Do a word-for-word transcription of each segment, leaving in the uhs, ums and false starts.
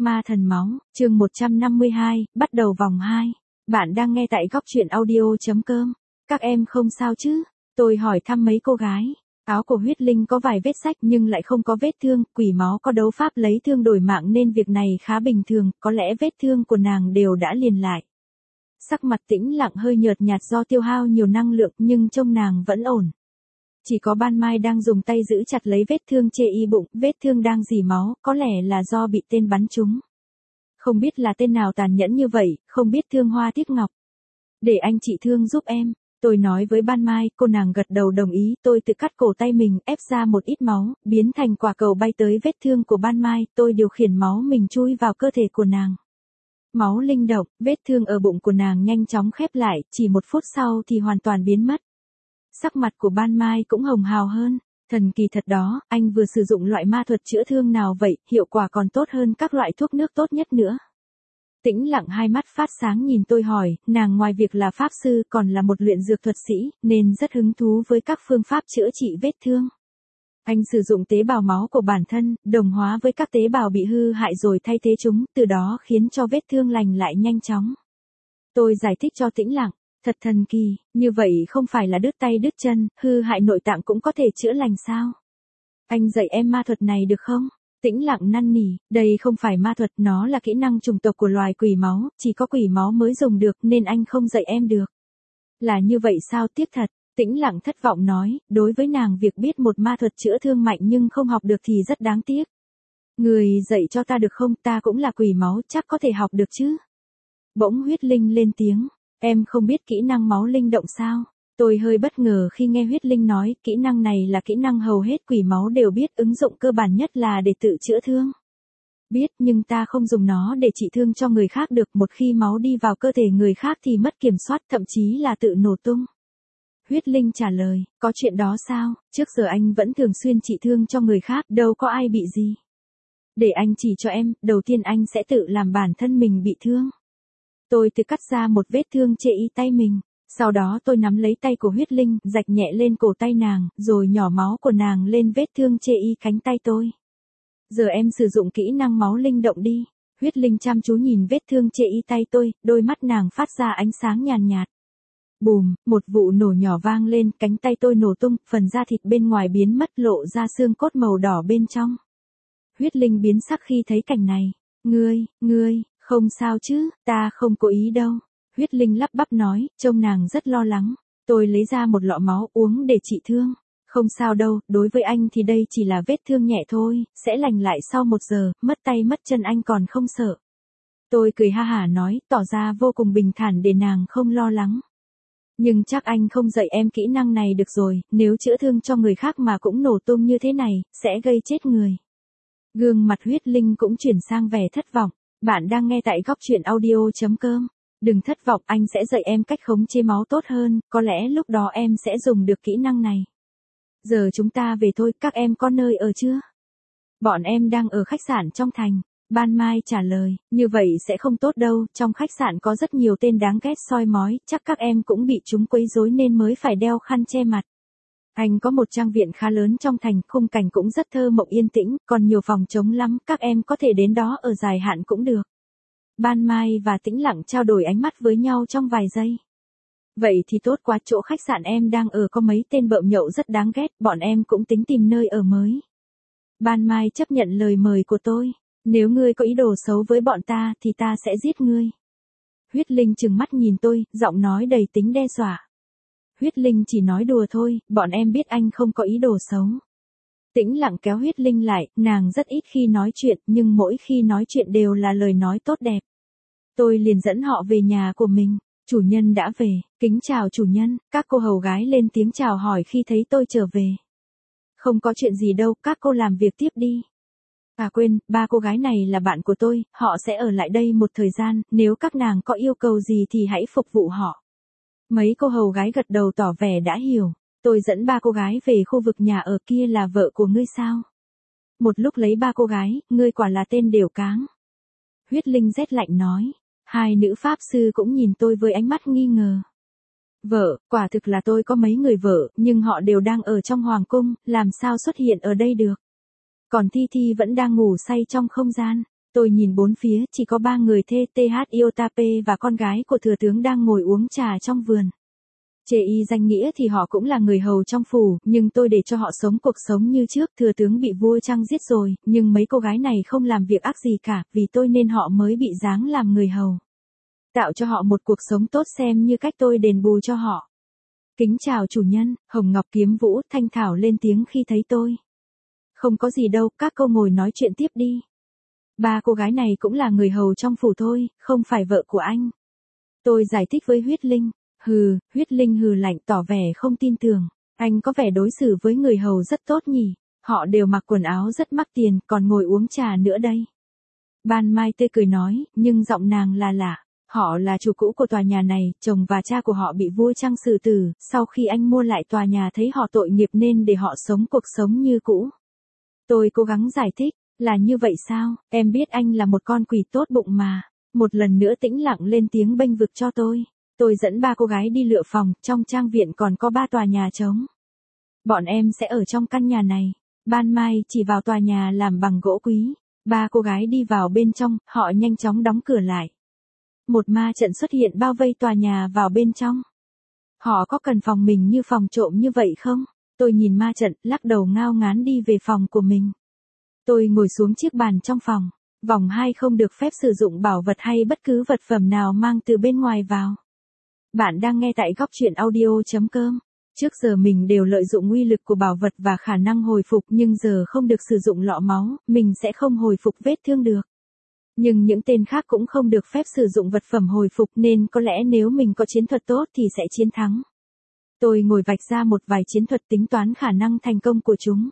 Ma thần máu, chương một trăm năm mươi hai, bắt đầu vòng hai. Bạn đang nghe tại góc truyện audio.com. Các em không sao chứ? Tôi hỏi thăm mấy cô gái. Áo của huyết linh có vài vết rách nhưng lại không có vết thương, quỷ máu có đấu pháp lấy thương đổi mạng nên việc này khá bình thường, có lẽ vết thương của nàng đều đã liền lại. Sắc mặt Tĩnh Lặng hơi nhợt nhạt do tiêu hao nhiều năng lượng nhưng trông nàng vẫn ổn. Chỉ có Ban Mai đang dùng tay giữ chặt lấy vết thương chê y bụng, vết thương đang rỉ máu, có lẽ là do bị tên bắn trúng. Không biết là tên nào tàn nhẫn như vậy, không biết thương hoa tiếc ngọc. Để anh trị thương giúp em, tôi nói với Ban Mai, cô nàng gật đầu đồng ý, tôi tự cắt cổ tay mình, ép ra một ít máu, biến thành quả cầu bay tới vết thương của Ban Mai, tôi điều khiển máu mình chui vào cơ thể của nàng. Máu linh động, vết thương ở bụng của nàng nhanh chóng khép lại, chỉ một phút sau thì hoàn toàn biến mất. Sắc mặt của Ban Mai cũng hồng hào hơn, thần kỳ thật đó, anh vừa sử dụng loại ma thuật chữa thương nào vậy, hiệu quả còn tốt hơn các loại thuốc nước tốt nhất nữa. Tĩnh Lặng hai mắt phát sáng nhìn tôi hỏi, nàng ngoài việc là pháp sư còn là một luyện dược thuật sĩ, nên rất hứng thú với các phương pháp chữa trị vết thương. Anh sử dụng tế bào máu của bản thân, đồng hóa với các tế bào bị hư hại rồi thay thế chúng, từ đó khiến cho vết thương lành lại nhanh chóng. Tôi giải thích cho Tĩnh Lặng. Thật thần kỳ, như vậy không phải là đứt tay đứt chân, hư hại nội tạng cũng có thể chữa lành sao? Anh dạy em ma thuật này được không? Tĩnh Lặng năn nỉ, đây không phải ma thuật, nó là kỹ năng chủng tộc của loài quỷ máu, chỉ có quỷ máu mới dùng được nên anh không dạy em được. Là như vậy sao, tiếc thật. Tĩnh Lặng thất vọng nói, đối với nàng việc biết một ma thuật chữa thương mạnh nhưng không học được thì rất đáng tiếc. Người dạy cho ta được không, ta cũng là quỷ máu, chắc có thể học được chứ? Bỗng huyết linh lên tiếng. Em không biết kỹ năng máu linh động sao? Tôi hơi bất ngờ khi nghe huyết linh nói, kỹ năng này là kỹ năng hầu hết quỷ máu đều biết, ứng dụng cơ bản nhất là để tự chữa thương. Biết, nhưng ta không dùng nó để trị thương cho người khác được, một khi máu đi vào cơ thể người khác thì mất kiểm soát, thậm chí là tự nổ tung. Huyết linh trả lời, có chuyện đó sao? Trước giờ anh vẫn thường xuyên trị thương cho người khác, đâu có ai bị gì. Để anh chỉ cho em, đầu tiên anh sẽ tự làm bản thân mình bị thương. Tôi tự cắt ra một vết thương chê y tay mình, sau đó tôi nắm lấy tay của huyết linh, rạch nhẹ lên cổ tay nàng, rồi nhỏ máu của nàng lên vết thương chê y cánh tay tôi. Giờ em sử dụng kỹ năng máu linh động đi. Huyết linh chăm chú nhìn vết thương chê y tay tôi, đôi mắt nàng phát ra ánh sáng nhàn nhạt. Bùm, một vụ nổ nhỏ vang lên, cánh tay tôi nổ tung, phần da thịt bên ngoài biến mất lộ ra xương cốt màu đỏ bên trong. Huyết linh biến sắc khi thấy cảnh này. Ngươi, ngươi... Không sao chứ, ta không cố ý đâu. Huyết linh lắp bắp nói, trông nàng rất lo lắng. Tôi lấy ra một lọ máu uống để trị thương. Không sao đâu, đối với anh thì đây chỉ là vết thương nhẹ thôi, sẽ lành lại sau một giờ, mất tay mất chân anh còn không sợ. Tôi cười ha hả nói, tỏ ra vô cùng bình thản để nàng không lo lắng. Nhưng chắc anh không dạy em kỹ năng này được rồi, nếu chữa thương cho người khác mà cũng nổ tung như thế này, sẽ gây chết người. Gương mặt huyết linh cũng chuyển sang vẻ thất vọng. Bạn đang nghe tại góc truyện audio.com. Đừng thất vọng, anh sẽ dạy em cách khống chế máu tốt hơn, có lẽ lúc đó em sẽ dùng được kỹ năng này. Giờ chúng ta về thôi, các em có nơi ở chưa? Bọn em đang ở khách sạn trong thành. Ban Mai trả lời, như vậy sẽ không tốt đâu, trong khách sạn có rất nhiều tên đáng ghét soi mói, chắc các em cũng bị chúng quấy rối nên mới phải đeo khăn che mặt. Anh có một trang viện khá lớn trong thành, khung cảnh cũng rất thơ mộng yên tĩnh, còn nhiều phòng trống lắm, các em có thể đến đó ở dài hạn cũng được. Ban Mai và Tĩnh Lặng trao đổi ánh mắt với nhau trong vài giây. Vậy thì tốt quá, chỗ khách sạn em đang ở có mấy tên bợm nhậu rất đáng ghét, bọn em cũng tính tìm nơi ở mới. Ban Mai chấp nhận lời mời của tôi, nếu ngươi có ý đồ xấu với bọn ta thì ta sẽ giết ngươi. Huyết linh trừng mắt nhìn tôi, giọng nói đầy tính đe dọa. Huyết linh chỉ nói đùa thôi, bọn em biết anh không có ý đồ xấu. Tĩnh Lặng kéo huyết linh lại, nàng rất ít khi nói chuyện, nhưng mỗi khi nói chuyện đều là lời nói tốt đẹp. Tôi liền dẫn họ về nhà của mình, chủ nhân đã về, kính chào chủ nhân, các cô hầu gái lên tiếng chào hỏi khi thấy tôi trở về. Không có chuyện gì đâu, các cô làm việc tiếp đi. À quên, ba cô gái này là bạn của tôi, họ sẽ ở lại đây một thời gian, nếu các nàng có yêu cầu gì thì hãy phục vụ họ. Mấy cô hầu gái gật đầu tỏ vẻ đã hiểu. Tôi dẫn ba cô gái về khu vực nhà ở kia là vợ của ngươi sao? Một lúc lấy ba cô gái, ngươi quả là tên đều cáng. Huyết linh rét lạnh nói. Hai nữ pháp sư cũng nhìn tôi với ánh mắt nghi ngờ. Vợ, quả thực là tôi có mấy người vợ, nhưng họ đều đang ở trong hoàng cung, làm sao xuất hiện ở đây được? Còn Thi Thi vẫn đang ngủ say trong không gian. Tôi nhìn bốn phía, chỉ có ba người thê tê hát Iotape và con gái của thừa tướng đang ngồi uống trà trong vườn. Chê y danh nghĩa thì họ cũng là người hầu trong phủ, nhưng tôi để cho họ sống cuộc sống như trước. Thừa tướng bị vua Trăng giết rồi, nhưng mấy cô gái này không làm việc ác gì cả, vì tôi nên họ mới bị giáng làm người hầu. Tạo cho họ một cuộc sống tốt xem như cách tôi đền bù cho họ. Kính chào chủ nhân, Hồng Ngọc Kiếm Vũ, Thanh Thảo lên tiếng khi thấy tôi. Không có gì đâu, các cô ngồi nói chuyện tiếp đi. Ba cô gái này cũng là người hầu trong phủ thôi, không phải vợ của anh. Tôi giải thích với Huyết Linh. Hừ, Huyết Linh hừ lạnh tỏ vẻ không tin tưởng. Anh có vẻ đối xử với người hầu rất tốt nhỉ. Họ đều mặc quần áo rất mắc tiền, còn ngồi uống trà nữa đây. Ban Mai tê cười nói, nhưng giọng nàng là lạ. Họ là chủ cũ của tòa nhà này, chồng và cha của họ bị vua Trăng xử tử, sau khi anh mua lại tòa nhà thấy họ tội nghiệp nên để họ sống cuộc sống như cũ. Tôi cố gắng giải thích, là như vậy sao, em biết anh là một con quỷ tốt bụng mà. Một lần nữa tĩnh lặng lên tiếng bênh vực cho tôi. Tôi dẫn ba cô gái đi lựa phòng, trong trang viện còn có ba tòa nhà trống. Bọn em sẽ ở trong căn nhà này. Ban Mai chỉ vào tòa nhà làm bằng gỗ quý. Ba cô gái đi vào bên trong, họ nhanh chóng đóng cửa lại. Một ma trận xuất hiện bao vây tòa nhà vào bên trong. Họ có cần phòng mình như phòng trộm như vậy không? Tôi nhìn ma trận, lắc đầu ngao ngán đi về phòng của mình. Tôi ngồi xuống chiếc bàn trong phòng. Vòng hai không được phép sử dụng bảo vật hay bất cứ vật phẩm nào mang từ bên ngoài vào. Bạn đang nghe tại góc truyện audio chấm com. Trước giờ mình đều lợi dụng uy lực của bảo vật và khả năng hồi phục, nhưng giờ không được sử dụng lọ máu, mình sẽ không hồi phục vết thương được. Nhưng những tên khác cũng không được phép sử dụng vật phẩm hồi phục, nên có lẽ nếu mình có chiến thuật tốt thì sẽ chiến thắng. Tôi ngồi vạch ra một vài chiến thuật tính toán khả năng thành công của chúng.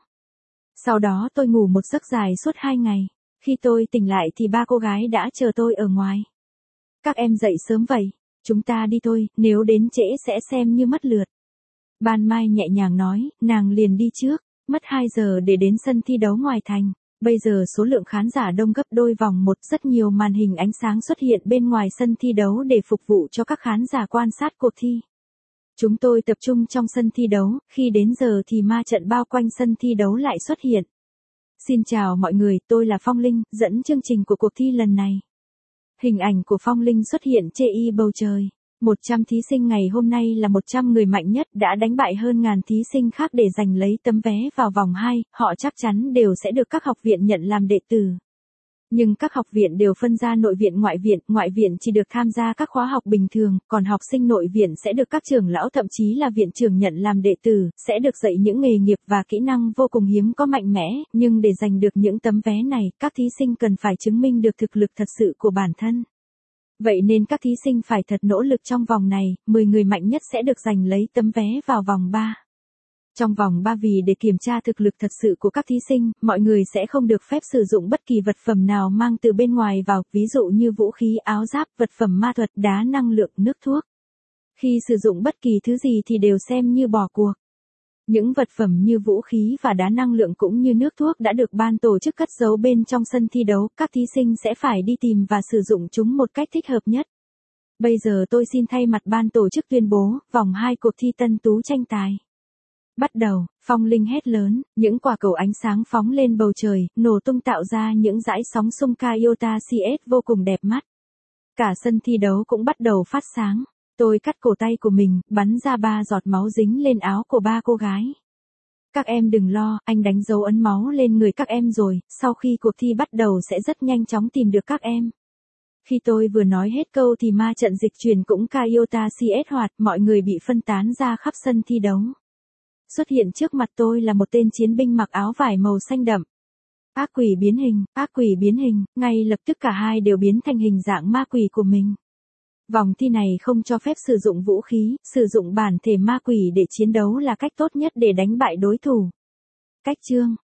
Sau đó tôi ngủ một giấc dài suốt hai ngày. Khi tôi tỉnh lại thì ba cô gái đã chờ tôi ở ngoài. Các em dậy sớm vậy. Chúng ta đi thôi, nếu đến trễ sẽ xem như mất lượt. Ban Mai nhẹ nhàng nói, nàng liền đi trước. Mất hai giờ để đến sân thi đấu ngoài thành. Bây giờ số lượng khán giả đông gấp đôi vòng một, rất nhiều màn hình ánh sáng xuất hiện bên ngoài sân thi đấu để phục vụ cho các khán giả quan sát cuộc thi. Chúng tôi tập trung trong sân thi đấu, khi đến giờ thì ma trận bao quanh sân thi đấu lại xuất hiện. Xin chào mọi người, tôi là Phong Linh, dẫn chương trình của cuộc thi lần này. Hình ảnh của Phong Linh xuất hiện trên y bầu trời. một trăm thí sinh ngày hôm nay là một trăm người mạnh nhất đã đánh bại hơn ngàn thí sinh khác để giành lấy tấm vé vào vòng hai, họ chắc chắn đều sẽ được các học viện nhận làm đệ tử. Nhưng các học viện đều phân ra nội viện ngoại viện, ngoại viện chỉ được tham gia các khóa học bình thường, còn học sinh nội viện sẽ được các trưởng lão thậm chí là viện trưởng nhận làm đệ tử, sẽ được dạy những nghề nghiệp và kỹ năng vô cùng hiếm có mạnh mẽ, nhưng để giành được những tấm vé này, các thí sinh cần phải chứng minh được thực lực thật sự của bản thân. Vậy nên các thí sinh phải thật nỗ lực trong vòng này, mười người mạnh nhất sẽ được giành lấy tấm vé vào vòng ba. Trong vòng ba vì để kiểm tra thực lực thật sự của các thí sinh, mọi người sẽ không được phép sử dụng bất kỳ vật phẩm nào mang từ bên ngoài vào, ví dụ như vũ khí, áo giáp, vật phẩm ma thuật, đá năng lượng, nước thuốc. Khi sử dụng bất kỳ thứ gì thì đều xem như bỏ cuộc. Những vật phẩm như vũ khí và đá năng lượng cũng như nước thuốc đã được ban tổ chức cất giấu bên trong sân thi đấu, các thí sinh sẽ phải đi tìm và sử dụng chúng một cách thích hợp nhất. Bây giờ tôi xin thay mặt ban tổ chức tuyên bố, vòng hai cuộc thi tân tú tranh tài. Bắt đầu, Phong Linh hét lớn, những quả cầu ánh sáng phóng lên bầu trời, nổ tung tạo ra những dải sóng xung ca Iota xê ét vô cùng đẹp mắt. Cả sân thi đấu cũng bắt đầu phát sáng. Tôi cắt cổ tay của mình, bắn ra ba giọt máu dính lên áo của ba cô gái. Các em đừng lo, anh đánh dấu ấn máu lên người các em rồi, sau khi cuộc thi bắt đầu sẽ rất nhanh chóng tìm được các em. Khi tôi vừa nói hết câu thì ma trận dịch chuyển cũng ca Iota xê ét hoạt, mọi người bị phân tán ra khắp sân thi đấu. Xuất hiện trước mặt tôi là một tên chiến binh mặc áo vải màu xanh đậm. Ác quỷ biến hình, ác quỷ biến hình, ngay lập tức cả hai đều biến thành hình dạng ma quỷ của mình. Vòng thi này không cho phép sử dụng vũ khí, sử dụng bản thể ma quỷ để chiến đấu là cách tốt nhất để đánh bại đối thủ. Cách chương,